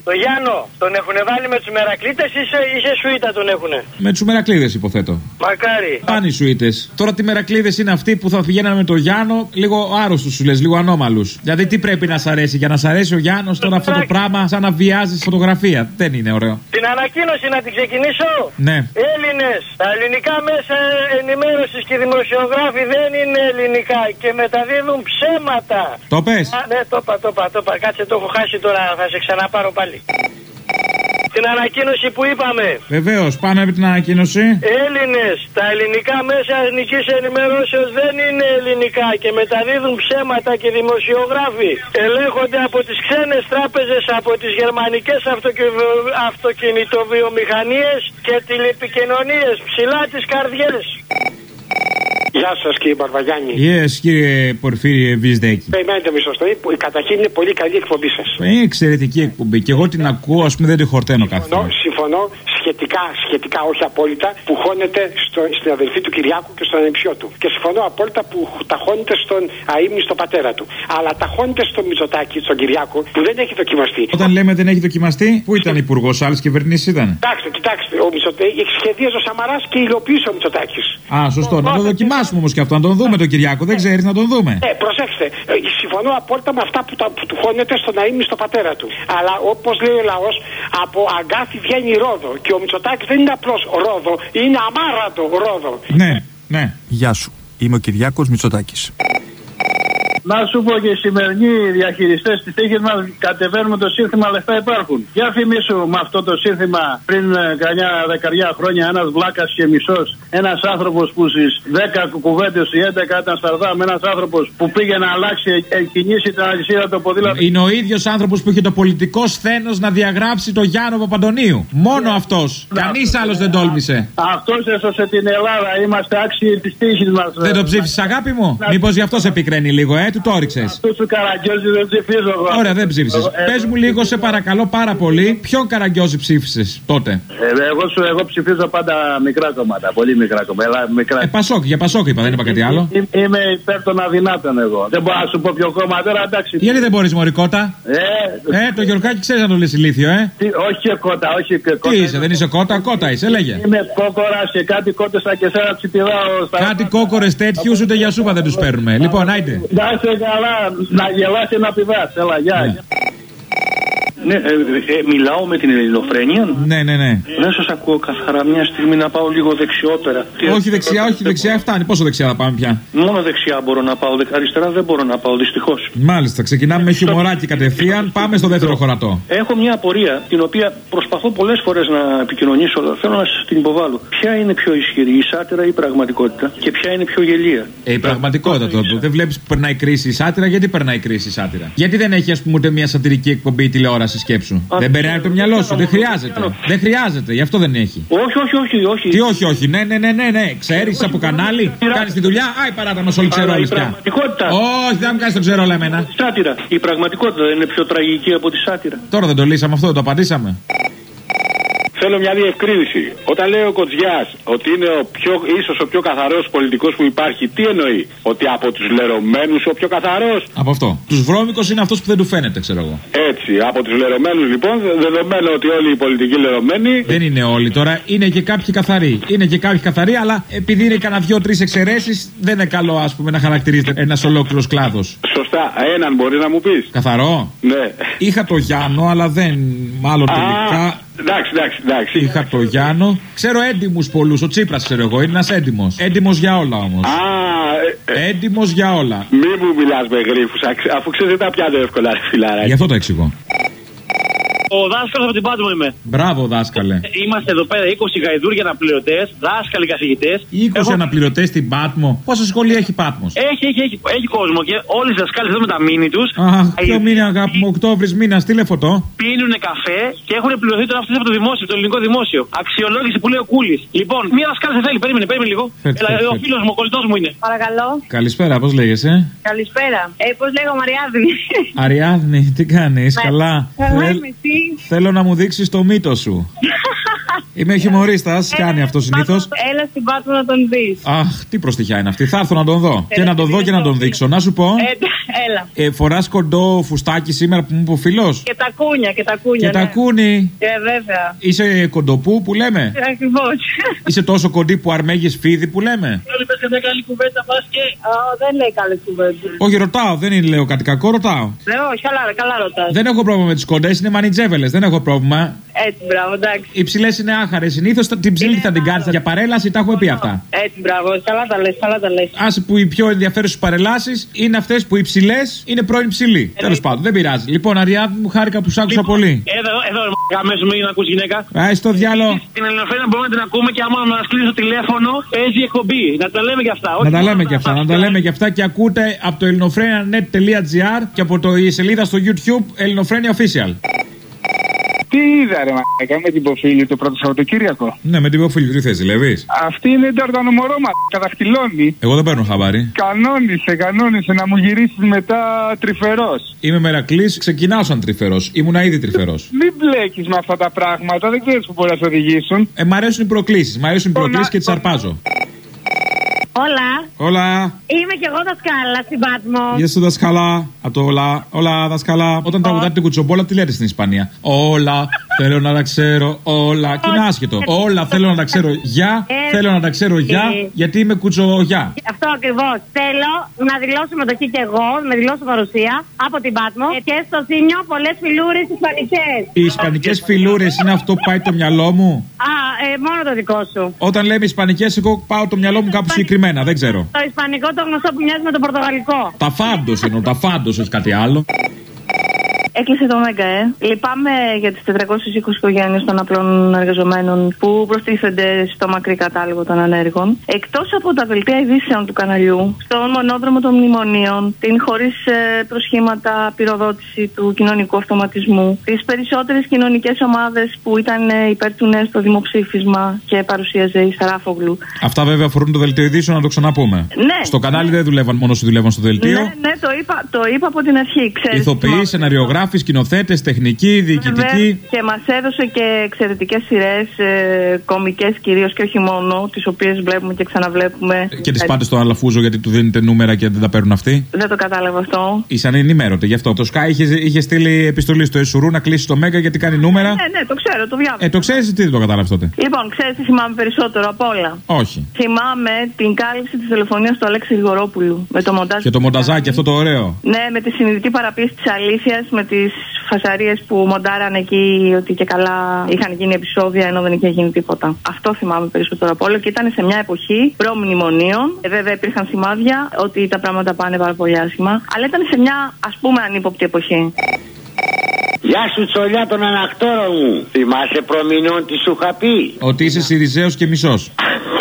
Το Γιάννο, τον έχουν βάλει με τους Μερακλείτες ή σε σουίτα τον έχουνε? Με τους Μερακλείδες υποθέτω. Μακάρι. Πάνε οι σουίτες. Τώρα τι Μερακλείδες είναι αυτοί που θα πηγαίνανε με το Γιάννο, λίγο άρρωστους σου λες, λίγο ανώμαλους. Δηλαδή τι πρέπει να σ' αρέσει? Για να σ' αρέσει ο Γιάννος τώρα αυτό το πράγμα, σαν να βιάζεις φωτογραφία. Δεν είναι ωραίο. Την ανακοίνωση να την ξεκινήσω. Ναι. Έλληνες, τα ελληνικά μέσα ενημέρωσης και δημοσιογράφοι δεν είναι ελληνικά και μεταδίδουν ψέματα. Το πες? Ναι, το είπα. Κάτσε, το έχω χάσει τώρα, θα σε ξαναπάρω πάλι. Την ανακοίνωση που είπαμε. Βεβαίως, πάμε με την ανακοίνωση. Έλληνες, τα ελληνικά μέσα εθνικής ενημερώσεως δεν είναι ελληνικά και μεταδίδουν ψέματα και δημοσιογράφοι ελέγχονται από τις ξένες τράπεζες, από τις γερμανικές αυτοκινητοβιομηχανίες και τηλεπικοινωνίες, ψηλά τις καρδιές. Γεια σας κύριε Μπαρβαγιάννη. Yes, κύριε Πορφύριε Βυσδέκη. Περιμένετε μισό στο. Καταρχήν είναι πολύ καλή εκπομπή σας. Είναι εξαιρετική εκπομπή και εγώ την ακούω, ας πούμε δεν τη χορταίνω κάθε φορά. Συμφωνώ σχετικά, όχι απόλυτα, που χώνεται στην αδελφή του Κυριάκου και στον ανεψιό του. Και συμφωνώ απόλυτα που τα χώνεται στον αείμνηστο πατέρα του. Αλλά τα χώνεται στο Μητσοτάκη, στον Κυριάκο, που δεν έχει δοκιμαστεί. Όταν λέμε δεν έχει δοκιμαστεί, πού ήταν υπουργός, άλλες κυβερνήσεις ήταν? Κοιτάξτε, ο Μητσοτάκη σχεδίαζε ο Σαμαράς και υλοποίησε ο Μητσοτάκης. Α, σωστό. Να το δοκιμάσουμε όμως και αυτό, να τον δούμε τον Κυριάκο. Δεν ξέρεις να τον δούμε. Προσέξτε, συμφωνώ απόλυτα με αυτά που του χώνεται στον αείμνηστο πατέρα του. Αλλά όπως λέει ο λαός, από αγκάθι βγαίνει ρόδο. Και ο Μητσοτάκης δεν είναι απλώς ρόδο, είναι αμάρατο ρόδο. Ναι. Γεια σου. Είμαι ο Κυριάκος Μητσοτάκης. Να σου πω και οι σημερινοί διαχειριστές της τύχης μας κατεβαίνουν το σύνθημα λεφτά υπάρχουν. Για θυμίσου με αυτό το σύνθημα πριν κανιά δεκαριά χρόνια ένας βλάκας και μισός. Ένας άνθρωπος που στις 10 κουβέντες, οι 11 ήταν σταρδά με ένας άνθρωπος που πήγε να αλλάξει, κινήσει την αλυσίδα το ποδήλατο. Είναι ο ίδιος άνθρωπος που είχε το πολιτικό σθένος να διαγράψει το Γιάννο Παπαντονίου. Μόνο αυτός. Κανείς άλλος δεν τόλμησε. Αυτός έσωσε την Ελλάδα. Είμαστε άξιοι της τύχης μας. Δεν το ψήφισες αγάπη μου? Μήπως γι' αυτό σε πικραίνει λίγο, του το όριξες? Αυτό του Καραγκιόζη δεν ψηφίζω εγώ. Ωραία, δεν ψήφισες. Πες μου λίγο, σε παρακαλώ πάρα πολύ, ποιον Καραγκιόζη ψήφισες τότε? Εγώ ψηφίζω πάντα μικρά κόμματα. Πολύ μικρά κόμματα. Πασόκ, για Πασόκ είπα, δεν είπα κάτι άλλο. Είμαι υπέρ των αδυνάτων εγώ. Δεν μπορώ να σου πω ποιο κόμμα τώρα, εντάξει. Γιατί δεν μπορείς, μωρή κότα? Το Γιορκάκι ξέρεις να το λες ηλίθιο, Όχι και κότα, όχι και κότα. Τι είσαι, δεν είσαι κότα? Κότα είσαι, λέγε. Είμαι κόκορα σε κάτι κότες σαν και σένα ψηφιδάω. Κάτι κόκορες τέτοιους ούτε για σούπα δεν τους παίρνουμε. Λοιπόν, άιντε. Να είσαι καλά, να γελάσει να πηδάς. Έλα, γεια. Ναι, μιλάω με την Ελληνοφρένεια. Ναι. Δεν σας ακούω καθαρά. Μια στιγμή να πάω λίγο δεξιότερα. Όχι δεξιά, φτάνει. Πόσο δεξιά θα πάμε πια? Μόνο δεξιά μπορώ να πάω. Αριστερά δεν μπορώ να πάω, δυστυχώς. Μάλιστα, ξεκινάμε με χιουμοράκι κατευθείαν. Πάμε στο δεύτερο χωρατό. Έχω μια απορία, την οποία προσπαθώ πολλές φορές να επικοινωνήσω. Θέλω να σας την υποβάλω. Ποια είναι πιο ισχυρή, η σάτυρα ή η πραγματικότητα? Και ποια είναι πιο γελία? Η πραγματικότητα τότε. Δεν βλέπεις που περνάει κρίση η σάτυρα? Γιατί περνάει κρίση η σάτυρα? Γιατί δεν έχει, ας πούμε, ούτε μια σατυρική εκπομπή τηλεόραση? Σκέψου. Δεν περνάει από το μυαλό σου. Δεν χρειάζεται. Δεν χρειάζεται. Γι' αυτό δεν έχει. Όχι. Τι όχι. Ναι. Ξέρεις από κανάλι. Κάνεις τη δουλειά. Άι παράτα μας όλοι ξερόλες πια. Όχι, δεν μου κάνεις το ξερόλα εμένα. Σάτυρα. Η πραγματικότητα δεν είναι πιο τραγική από τη σάτυρα? Τώρα δεν το λύσαμε αυτό, το απαντήσαμε. Θέλω μια διευκρίνηση. Όταν λέει ο Κοτζιάς ότι είναι ίσως ο πιο καθαρός πολιτικός που υπάρχει, τι εννοεί? Ότι από τους λερωμένους ο πιο καθαρός? Από αυτό. Τους βρώμικος είναι αυτός που δεν του φαίνεται, ξέρω εγώ. Έτσι, από τους λερωμένους λοιπόν, δεδομένου ότι όλοι οι πολιτικοί λερωμένοι. Δεν είναι όλοι τώρα, είναι και κάποιοι καθαροί. Αλλά επειδή είναι κανένα 2-3 εξαιρέσεις, δεν είναι καλό, ας πούμε, να χαρακτηρίζεται ένας ολόκληρος κλάδος. Σωστά, έναν μπορεί να μου πεις? Καθαρό. Ναι. Είχα το Γιάννο, αλλά δεν. Μάλλον τελικά. Εντάξει. Είχα το Γιάννο. Ξέρω έντιμους πολλούς. Ο Τσίπρας ξέρω εγώ. Είναι ένας έντιμος. Έντιμος για όλα όμως. Έντιμος για όλα. Μη μου μιλάς με γρίφους, αφού ξέρεις δεν τα πιάνω εύκολα, φιλάρα. Γι' αυτό το εξηγώ. Ο δάσκαλος από την Πάτμο είμαι. Μπράβο, δάσκαλε. Είμαστε εδώ πέρα 20 γαϊδούρια αναπληρωτές, δάσκαλοι καθηγητές. 20 αναπληρωτές στην Πάτμο. Πόσα σχολεία έχει Πάτμος? Έχει κόσμο και όλοι οι δασκάλοι εδώ με τα μίνι τους. Ποιο μήνα, αγάπη μου, Οκτώβρης μήνας, τι λεφωτό. Πίνουνε καφέ και έχουν πληρωθεί τώρα αυτές από το δημόσιο, το ελληνικό δημόσιο. Αξιολόγηση που λέει ο Κούλης. Λοιπόν, μία δασκάλη δεν θέλει, περίμενε λίγο. Ο φίλος μου, ο κολλητός μου είναι. Παρακαλώ. Καλησπέρα, πώς λέγεσαι? Καλησπέρα. Πώς λέγω, Αριάδνη. Αριάδνη, τι κάνεις? Καλά. Θέλω να μου δείξεις το μύτο σου. Είμαι χιουμορίστας, κάνει αυτό συνήθως. Έλα στην Πάτμο να τον δεις. Αχ, τι προστιχιά είναι αυτή. Θα έρθω να τον δω. Και να τον δω και να τον δείξω. Να σου πω. Έλα. Φοράς κοντό φουστάκι σήμερα που μου είπε ο φίλος? Και τα κούνια, και τα κούνια. Και τα κούνι. Βέβαια. Είσαι κοντοπού που λέμε? Ακριβώς. Είσαι τόσο κοντή που αρμέγεις φίδι που λέμε? Είπες και μια καλή κουβέντα πας και. Δεν λέει καλή κουβέντα. Όχι, ρωτάω, δεν είναι λέω κάτι κακό, ρωτάω. Όχι, καλά ρωτάς. Δεν έχω πρόβλημα με τις κοντές, είναι μανιτζέβελες, δεν έχω πρόβλημα. Έτσι, μπράβο, εντάξει. Οι ψηλές είναι άχαρες. Συνήθως την ψηλή θα την κάνεις για παρέλαση, τα έχουμε πει αυτά. Έτσι, μπράβο, καλά τα λες. Άσε που οι πιο ενδιαφέρουσες παρελάσεις είναι αυτές που οι ψηλές είναι πρώην ψηλοί. Τέλος πάντων, δεν πειράζει. Λοιπόν, Αριάδη μου, χάρηκα που σ' άκουσα πολύ. Εδώ, αμέσως μην ακούς γυναίκα. Στο διάλο. Την Ελληνοφρένα μπορούμε να την ακούμε και άμα μας κλείσει το τηλέφωνο, παίζει εκπομπή. Να τα λέμε και αυτά. Να τα λέμε και αυτά και ακούτε από το ελληνοφρένια.net.gr και από η σελίδα στο YouTube Ελληνοφρένια Official. Τι είδα ρε μαλάκα με την Ποφίλη το πρώτο Σαββατοκύριακο? Ναι, με την Ποφίλη, τι θες, ζηλεύεις? Αυτή είναι νταρτανομορό καταχτυλώνει. Εγώ δεν παίρνω χαμπάρι. Κανόνισε να μου γυρίσεις μετά τρυφερός. Είμαι μερακλής, ξεκινάω σαν τρυφερός. Ήμουνα ήδη τρυφερός. Μην μπλέκεις με αυτά τα πράγματα, δεν ξέρεις που μπορεί να σε οδηγήσουν. Μ' αρέσουν οι προκλήσεις, και τις αρπάζω. Όλα. Είμαι κι εγώ δασκάλα στην Πάτμο. Γεια σου δασκάλα. Από το όλα δασκάλα. Όταν τραγουδάτε την κουτσομπόλα, τι λέτε στην Ισπανία? Όλα θέλω να τα ξέρω. Όλα. Και είναι άσχετο. Όλα θέλω να τα ξέρω για. Θέλω να τα ξέρω για. Γιατί είμαι κουτσογιά. Αυτό ακριβώς. Θέλω να δηλώσω μετοχή κι εγώ. Με δηλώσω παρουσία από την Πάτμο. Και στο Θήμιο πολλές φιλούρες ισπανικές. Οι ισπανικές φιλούρες είναι αυτό που πάει το μυαλό μου. Μόνο το δικό σου. Όταν λέμε ισπανικές, εγώ πάω το μυαλό μου κάπου συγκεκριμένα. Δεν ξέρω. Το ισπανικό το γνωστό που μοιάζει με το πορτογαλικό. Τα φάντος εννοώ, τα φάντος, όχι κάτι άλλο. Έκλεισε το Μέγκα, Λυπάμαι για τις 420 οικογένειες των απλών εργαζομένων που προστίθενται στο μακρύ κατάλογο των ανέργων. Εκτός από τα δελτία ειδήσεων του καναλιού, στον μονόδρομο των μνημονίων, την χωρίς προσχήματα πυροδότηση του κοινωνικού αυτοματισμού, τις περισσότερες κοινωνικές ομάδες που ήταν υπέρ του ναι στο δημοψήφισμα και παρουσίαζε η Σαράφογλου. Αυτά βέβαια αφορούν το δελτίο ειδήσεων, να το ξαναπούμε. Ναι. Στο κανάλι δεν δουλεύαν μόνο όσοι δουλεύαν στο δελτίο. Ναι, το είπα από την αρχή. Ηθοποιοί, σεναριογράφοι, σκηνοθέτες, τεχνικοί, διοικητικοί. Και μας έδωσε και εξαιρετικές σειρές, κομικές κυρίως και όχι μόνο, τις οποίες βλέπουμε και ξαναβλέπουμε. Και τις πάτε στο Αλαφούζο γιατί του δίνετε νούμερα και δεν τα παίρνουν αυτοί. Δεν το κατάλαβα αυτό. Ήσαν ενημέρωτε γι' αυτό. Το Sky είχε στείλει επιστολή στο Εσουρού να κλείσει το Μέγκα γιατί κάνει νούμερα. Ναι, το ξέρω, το διάβασα. Το ξέρεις, τι δεν το κατάλαβες τότε? Λοιπόν, ξέρεις τι θυμάμαι περισσότερο απ' όλα? Όχι. Θυμάμαι την κάλυψη της τηλεφωνίας του Αλέξη Γρηγορόπουλου. Με το μοντάζ. Και το μονταζάκι αυτό το ωραίο. Ναι, με τη συνειδητή παραποίηση της αλήθειας, με τις φασαρίες που μοντάραν εκεί ότι και καλά είχαν γίνει επεισόδια ενώ δεν είχε γίνει τίποτα. Αυτό θυμάμαι περισσότερο από όλο και ήταν σε μια εποχή προ-μνημονίων. Βέβαια υπήρχαν σημάδια ότι τα πράγματα πάνε πάρα πολύ άσχημα, αλλά ήταν σε μια ας πούμε ανύποπτη εποχή. Γεια σου Τσολιά των ανακτόρων μου. Θυμάσαι προμηνών τι σου είχα πει? Ότι είσαι Συριζέος και μισός.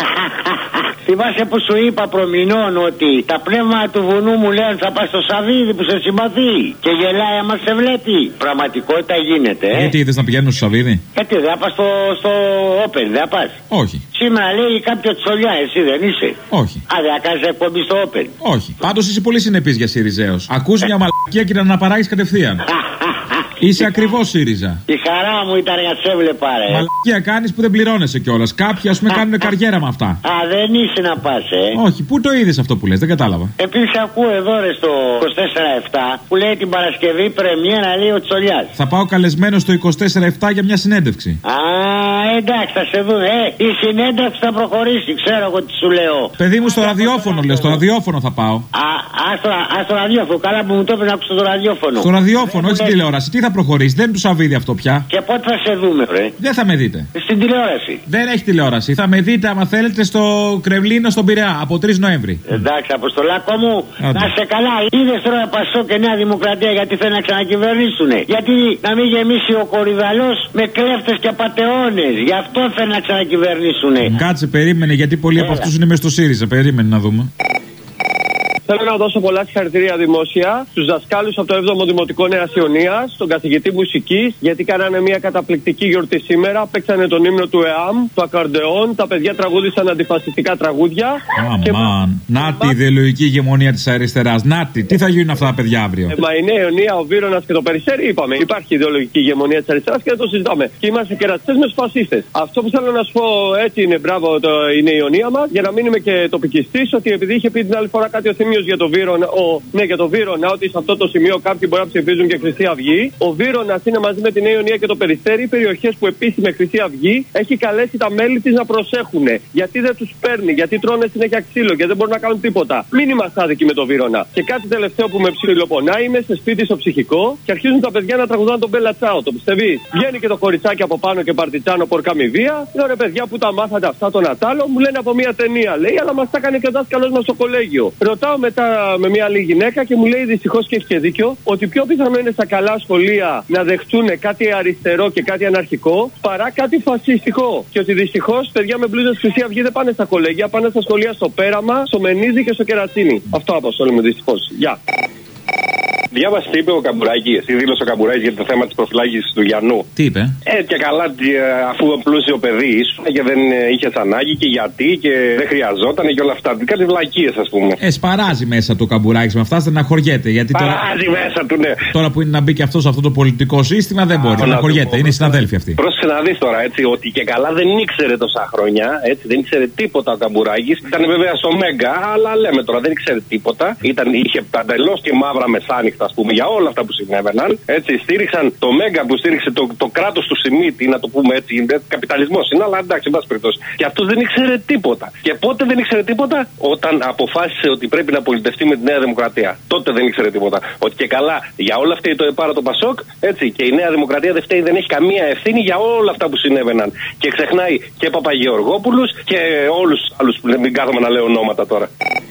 Θυμάσαι που σου είπα προμηνών ότι τα πνεύματα του βουνού μου λένε θα πας στο Σαββίδι που σε συμπαθεί και γελάει άμα σε βλέπει. Πραγματικότητα γίνεται, Γιατί είδες να πηγαίνουν στο Σαββίδι? Γιατί δεν πας στο Open, δεν πας? Όχι. Σήμερα λέει κάποιο Τσολιά, εσύ δεν είσαι? Όχι. Δεν κάνεις εκπομπή στο Open? Όχι. Πάντως είσαι πολύ συνεπής για Συριζέος. Ακούς μια μαλακία και να αναπαράγεις κατευθείαν. Είσαι ακριβώς ΣΥΡΙΖΑ. Η χαρά μου ήταν να σε έβλεπα, ρε. Μαλακία κάνεις που δεν πληρώνεσαι κιόλας. Κάποιοι ας πούμε κάνουν καριέρα με αυτά. Δεν είσαι να πας, Όχι, πού το είδες αυτό που λες, δεν κατάλαβα. Επίσης ακούω εδώ ρε στο 24-7 που λέει την Παρασκευή πρεμιέρα λέει ο Τσολιάς. Θα πάω καλεσμένο στο 24-7 για μια συνέντευξη. Εντάξει, θα σε δούμε. Η συνέντευξη θα προχωρήσει, ξέρω εγώ τι σου λέω. Παιδί μου στο ραδιόφωνο, λέω, στο ραδιόφωνο θα πάω. Στο ραδιόφωνο, καλά που μου το έπαιρνε να ακούσω το ραδιόφωνο. Στο ραδιόφωνο, όχι στην τηλεόραση. Τι θα προχωρήσει, δεν είναι του Σαββίδι αυτό πια. Και πότε θα σε δούμε, ρε? Δεν θα με δείτε. Στην τηλεόραση. Δεν έχει τηλεόραση. Θα με δείτε, άμα θέλετε, στο Κρεμλίνο στον Πειραιά από 3 Νοέμβρη. Εντάξει, Αποστολάκο μου, να σε καλά. Είδες τώρα Πασό και Νέα Δημοκρατία γιατί θέλουν να ξανακυβερνήσουνε. Γιατί να μην γεμίσει ο κορυδαλός με κλέφτες και απατεώνες. Γι' αυτό θέλουν να ξανακυβερνήσουνε. Κάτσε, περίμενε, γιατί πολλοί από αυτούς είναι μες στο ΣΥΡΙΖΑ. Περίμενε να δούμε. Θέλω να δώσω πολλά συγχαρητήρια δημόσια στους δασκάλους από το 7ο Δημοτικό Νέας Ιωνίας, τον καθηγητή μουσικής, γιατί κάνανε μια καταπληκτική γιορτή σήμερα. Παίξανε τον ύμνο του ΕΑΜ, το ακαρντεόν, τα παιδιά τραγούδησαν αντιφασιστικά τραγούδια. Να τη ιδεολογική ηγεμονία της αριστεράς. Νάτι, τι θα γίνουν αυτά τα παιδιά αύριο? Μα η Νέα Ιωνία, ο Βύρονας και το Περισσέρι είπαμε. Υπάρχει ιδεολογική ηγεμονία της αριστεράς και δεν το συζητάμε. Και είμαστε κερατσιστές με τους φασίστες. Αυτό που θέλω να σου πω, έτσι είναι, μπράβο, η Νέα Ιωνία μας, για να μην είμαι και τοπικιστής, ότι επειδή είχε πει την άλλη φορά κάτι ο Θήμιος Θήμιος για το Βύρωνα, για το Βύρωνα, ότι σε αυτό το σημείο κάποιοι μπορεί να ψηφίζουν και Χρυσή Αυγή. Ο Βύρωνας είναι μαζί με την Νέα Ιωνία και το Περιστέρι περιοχές που επίσης με Χρυσή Αυγή έχει καλέσει τα μέλη της να προσέχουν. Γιατί δεν τους παίρνει, γιατί τρώνε συνέχεια ξύλο, γιατί δεν μπορούν να κάνουν τίποτα. Μην είμαστε άδικοι με το Βύρωνα. Και κάτι τελευταίο που με ψιλοπονάει, είμαι σε σπίτι στο ψυχικό και αρχίζουν τα παιδιά να τραγουδάνε τον Μπέλα Τσάο. Το πιστεύει? Βγαίνει και το κοριτσάκι από πάνω και παρτιτσάνο πορκαμιβία. Λέω ρε παιδιά που τα μάθατε αυτά τον Ατάλο, μου λένε από μια ταινία λέει, αλλά μας τα έκανε και ο δάσκαλος μας στο κολέγιο. Ρωτάω μετά με μια άλλη γυναίκα και μου λέει δυστυχώς και έχει και δίκιο, ότι πιο πιθανό είναι στα καλά σχολεία να δεχτούν κάτι αριστερό και κάτι αναρχικό παρά κάτι φασιστικό. Και ότι δυστυχώς παιδιά με μπλούζες Χρυσή Αυγή δεν πάνε στα κολέγια, πάνε στα σχολεία στο Πέραμα, στο Μενίζη και στο Κερατσίνι. Αυτό απασχολούμε δυστυχώς. Γεια. Διάβασε τι είπε ο Καμπουράκης, τι δήλωσε ο Καμπουράκης για το θέμα της προφυλάκησης του Γιαννού. Τι είπε? Και καλά, αφού πλούσιο παιδί ήσουν και δεν είχες ανάγκη και γιατί και δεν χρειαζόταν και όλα αυτά. Κάτι βλακίες, ας πούμε. Σπαράζει μέσα το Καμπουράκης με αυτά, στεναχωριέται. Γιατί σπαράζει τώρα, μέσα του, ναι. Τώρα που είναι να μπει και αυτό σε αυτό το πολιτικό σύστημα δεν μπορεί. Στεναχωριέται, είναι συναδέλφοι αυτοί. Πρόσεχε να δεις τώρα, έτσι, ότι και καλά δεν ήξερε τόσα χρόνια, έτσι, δεν ήξερε τίποτα ο Καμπουράκης. Ήταν βέβαια στο Μέγκα, αλλά λέμε τώρα δεν ήξερε τίποτα. Είχε παντελώς και μαύρα μεσάνυχτα. Ας πούμε, για όλα αυτά που συνέβαιναν. Έτσι, στήριξαν το Μέγκα που στήριξε το κράτος του Σιμίτη, να το πούμε έτσι. Καπιταλισμός είναι, αλλά εντάξει, εν πάση περιπτώσει. Και αυτός δεν ήξερε τίποτα. Και πότε δεν ήξερε τίποτα? Όταν αποφάσισε ότι πρέπει να πολιτευτεί με τη Νέα Δημοκρατία. Τότε δεν ήξερε τίποτα. Ότι και καλά για όλα αυτά το επάρα το Πασόκ, έτσι, και η Νέα Δημοκρατία δεν φταίει, δεν έχει καμία ευθύνη για όλα αυτά που συνέβαιναν. Και ξεχνάει και Παπαγεωργόπουλους και όλους τους άλλους που δεν κάθομαι να λέω ονόματα τώρα.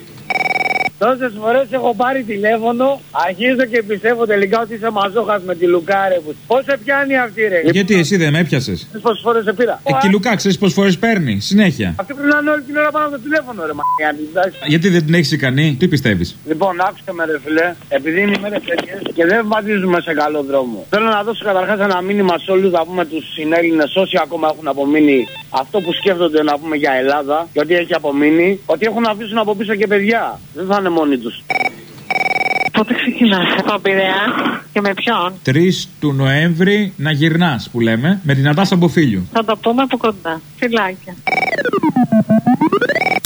Τόσες φορές έχω πάρει τηλέφωνο, αρχίζω και πιστεύω τελικά ότι είσαι μαζόχας με τη Λουκά, ρε. Πώς σε πιάνει αυτή, ρε? Γιατί εσύ δεν με έπιασες? Πόσες φορές σε πήρα? Και η Λουκά, ξέρεις πόσες φορές παίρνει, συνέχεια. Αυτή πρέπει να είναι όλη την ώρα πάνω από το τηλέφωνο, ρε μ***. Γιατί δεν την έχεις ικανή, τι πιστεύεις? Λοιπόν, άκουσε με, ρε φίλε, επειδή είναι ημέρες τέτοιες και δεν βαδίζουμε σε καλό δρόμο. Θέλω να δώσω καταρχάς ένα μήνυμα σε όλους, να πούμε τους συνέλληνες, όσοι ακόμα έχουν απομείνει αυτό που σκέφτονται να πούμε για Ελλάδα και ότι έχει απομείνει, ότι έχουν να αφήσουν από πίσω και παιδιά. Δεν θα είναι μόνοι τους. Πότε ξεκινάς από Πειραιά και με ποιον? 3 του Νοέμβρη να γυρνάς που λέμε, με την Αντάσα Μποφίλιου. Θα το πούμε από κοντά. Φιλάκια.